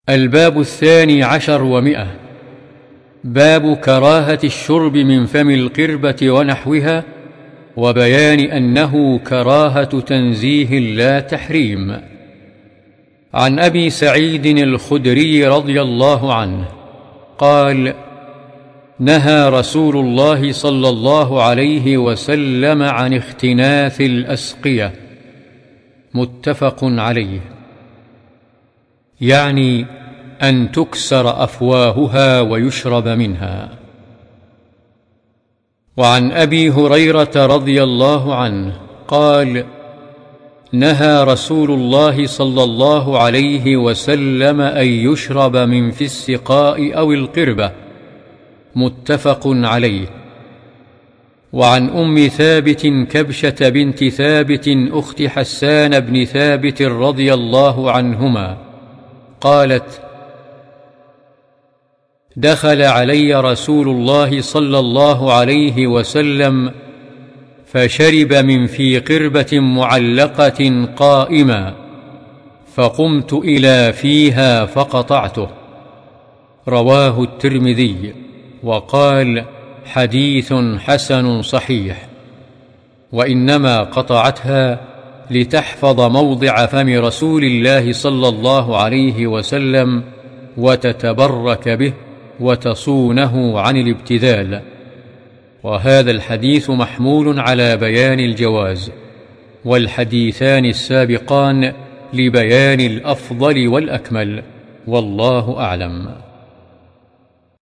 الباب 12 باب كراهة الشرب من فم القربة ونحوها، وبيان أنه كراهة تنزيه لا تحريم. عن أبي سعيد الخدري رضي الله عنه قال: نهى رسول الله صلى الله عليه وسلم عن اختناث الأسقية. متفق عليه. يعني أن تكسر أفواهها ويشرب منها. وعن أبي هريرة رضي الله عنه قال: نهى رسول الله صلى الله عليه وسلم أن يشرب من في السقاء أو القربة. متفق عليه. وعن أم ثابت كبشة بنت ثابت أخت حسان بن ثابت رضي الله عنهما قالت: دخل علي رسول الله صلى الله عليه وسلم فشرب من في قربة معلقة قائما، فقمت إلى فيها فقطعته. رواه الترمذي وقال: حديث حسن صحيح. وإنما قطعتها لتحفظ موضع فم رسول الله صلى الله عليه وسلم وتتبرك به وتصونه عن الابتذال. وهذا الحديث محمول على بيان الجواز، والحديثان السابقان لبيان الأفضل والأكمل، والله أعلم.